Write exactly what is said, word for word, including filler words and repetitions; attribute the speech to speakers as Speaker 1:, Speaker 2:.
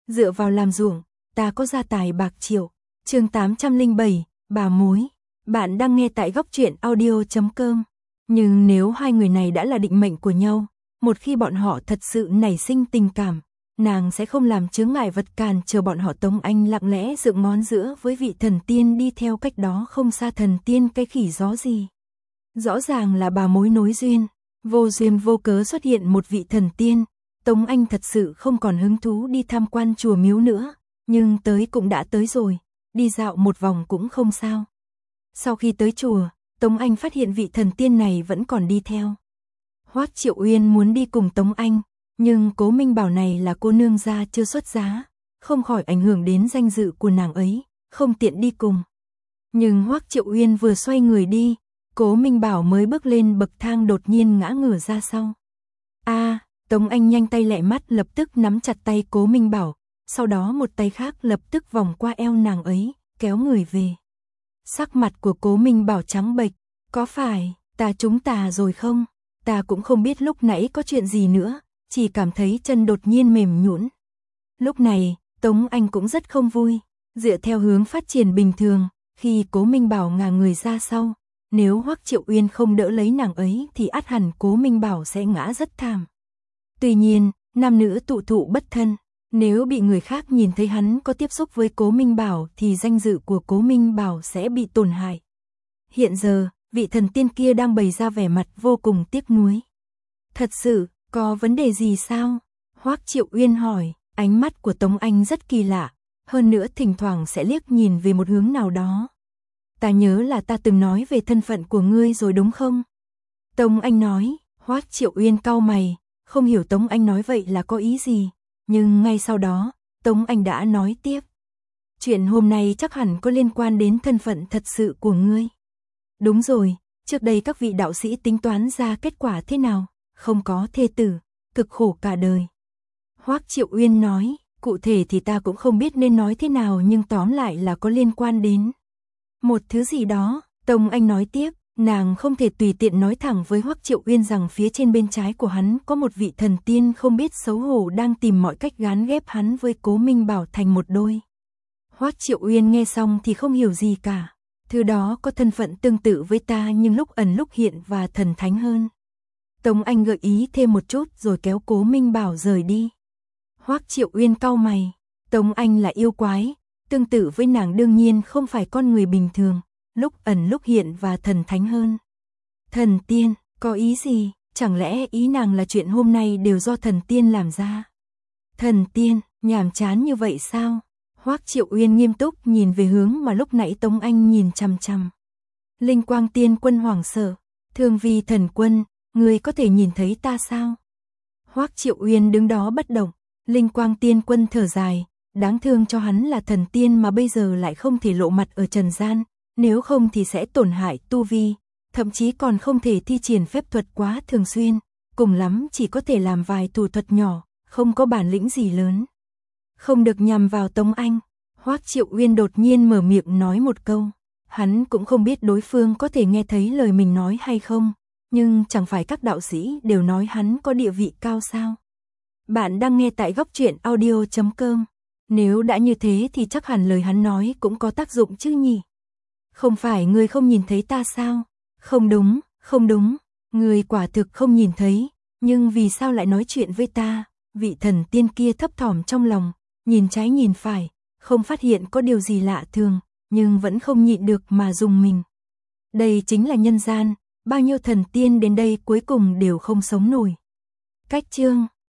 Speaker 1: dựa vào làm ruộng, ta có gia tài bạc triệu. Chương tám trăm lẻ bảy, bà mối. Bạn đang nghe tại góc truyện audio chấm com. Nhưng nếu hai người này đã là định mệnh của nhau, một khi bọn họ thật sự nảy sinh tình cảm, nàng sẽ không làm chướng ngại vật cản chờ bọn họ. Tống Anh lặng lẽ dựng ngón giữa với vị thần tiên đi theo cách đó không xa. Thần tiên cái khỉ gió gì? Rõ ràng là bà mối nối duyên, vô duyên vô cớ xuất hiện một vị thần tiên. Tống Anh thật sự không còn hứng thú đi tham quan chùa miếu nữa, nhưng tới cũng đã tới rồi, đi dạo một vòng cũng không sao. Sau khi tới chùa, Tống Anh phát hiện vị thần tiên này vẫn còn đi theo. Hoắc Triệu Uyên muốn đi cùng Tống Anh, nhưng Cố Minh bảo này là cô nương gia chưa xuất giá, không khỏi ảnh hưởng đến danh dự của nàng ấy, không tiện đi cùng. Nhưng Hoắc Triệu Uyên vừa xoay người đi, Cố Minh bảo mới bước lên bậc thang đột nhiên ngã ngửa ra sau. A, Tống Anh nhanh tay lẹ mắt lập tức nắm chặt tay Cố Minh bảo, sau đó một tay khác lập tức vòng qua eo nàng ấy, kéo người về. Sắc mặt của Cố Minh bảo trắng bệch, có phải ta trúng tà rồi không? Ta cũng không biết lúc nãy có chuyện gì nữa, chỉ cảm thấy chân đột nhiên mềm nhũn. Lúc này, Tống Anh cũng rất không vui, dựa theo hướng phát triển bình thường, khi Cố Minh bảo ngả người ra sau, nếu Hoắc Triệu Uyên không đỡ lấy nàng ấy thì ắt hẳn Cố Minh bảo sẽ ngã rất thảm. Tuy nhiên, nam nữ tụ thụ bất thân, nếu bị người khác nhìn thấy hắn có tiếp xúc với Cố Minh bảo thì danh dự của Cố Minh bảo sẽ bị tổn hại. Hiện giờ, vị thần tiên kia đang bày ra vẻ mặt vô cùng tiếc nuối. Thật sự, có vấn đề gì sao? Hoắc Triệu Uyên hỏi, ánh mắt của Tống Anh rất kỳ lạ, hơn nữa thỉnh thoảng sẽ liếc nhìn về một hướng nào đó. Ta nhớ là ta từng nói về thân phận của ngươi rồi đúng không? Tống Anh nói. Hoắc Triệu Uyên cau mày, không hiểu Tống Anh nói vậy là có ý gì, nhưng ngay sau đó, Tống Anh đã nói tiếp. Chuyện hôm nay chắc hẳn có liên quan đến thân phận thật sự của ngươi. Đúng rồi, trước đây các vị đạo sĩ tính toán ra kết quả thế nào? Không có thê tử, cực khổ cả đời. Hoắc Triệu Uyên nói, cụ thể thì ta cũng không biết nên nói thế nào, nhưng tóm lại là có liên quan đến một thứ gì đó. Tống Anh nói tiếp, nàng không thể tùy tiện nói thẳng với Hoắc Triệu Uyên rằng phía trên bên trái của hắn có một vị thần tiên không biết xấu hổ đang tìm mọi cách gán ghép hắn với Cố Minh bảo thành một đôi. Hoắc Triệu Uyên nghe xong thì không hiểu gì cả. Thứ đó có thân phận tương tự với ta nhưng lúc ẩn lúc hiện và thần thánh hơn. Tống Anh gợi ý thêm một chút rồi kéo Cố Minh bảo rời đi. Hoắc Triệu Uyên cau mày, Tống Anh là yêu quái, tương tự với nàng đương nhiên không phải con người bình thường, lúc ẩn lúc hiện và thần thánh hơn. Thần tiên, có ý gì? Chẳng lẽ ý nàng là chuyện hôm nay đều do thần tiên làm ra? Thần tiên, nhàm chán như vậy sao? Hoắc Triệu Uyên nghiêm túc nhìn về hướng mà lúc nãy Tống Anh nhìn chằm chằm. Linh Quang Tiên Quân hoảng sợ, Thương Vi Thần Quân, ngươi có thể nhìn thấy ta sao? Hoắc Triệu Uyên đứng đó bất động. Linh Quang Tiên Quân thở dài, đáng thương cho hắn là thần tiên mà bây giờ lại không thể lộ mặt ở trần gian, nếu không thì sẽ tổn hại tu vi, thậm chí còn không thể thi triển phép thuật quá thường xuyên, cùng lắm chỉ có thể làm vài thủ thuật nhỏ, không có bản lĩnh gì lớn. Không được nhằm vào Tống Anh. Hoắc Triệu Uyên đột nhiên mở miệng nói một câu, hắn cũng không biết đối phương có thể nghe thấy lời mình nói hay không, nhưng chẳng phải các đạo sĩ đều nói hắn có địa vị cao sao? Bạn đang nghe tại góc truyện audio chấm com. Nếu đã như thế thì chắc hẳn lời hắn nói cũng có tác dụng chứ nhỉ? Không phải ngươi không nhìn thấy ta sao? Không đúng, không đúng, ngươi quả thực không nhìn thấy, nhưng vì sao lại nói chuyện với ta? Vị thần tiên kia thấp thỏm trong lòng, nhìn trái nhìn phải, không phát hiện có điều gì lạ thường, nhưng vẫn không nhịn được mà rùng mình. Đây chính là nhân gian, bao nhiêu thần tiên đến đây cuối cùng đều không sống nổi. Cách chương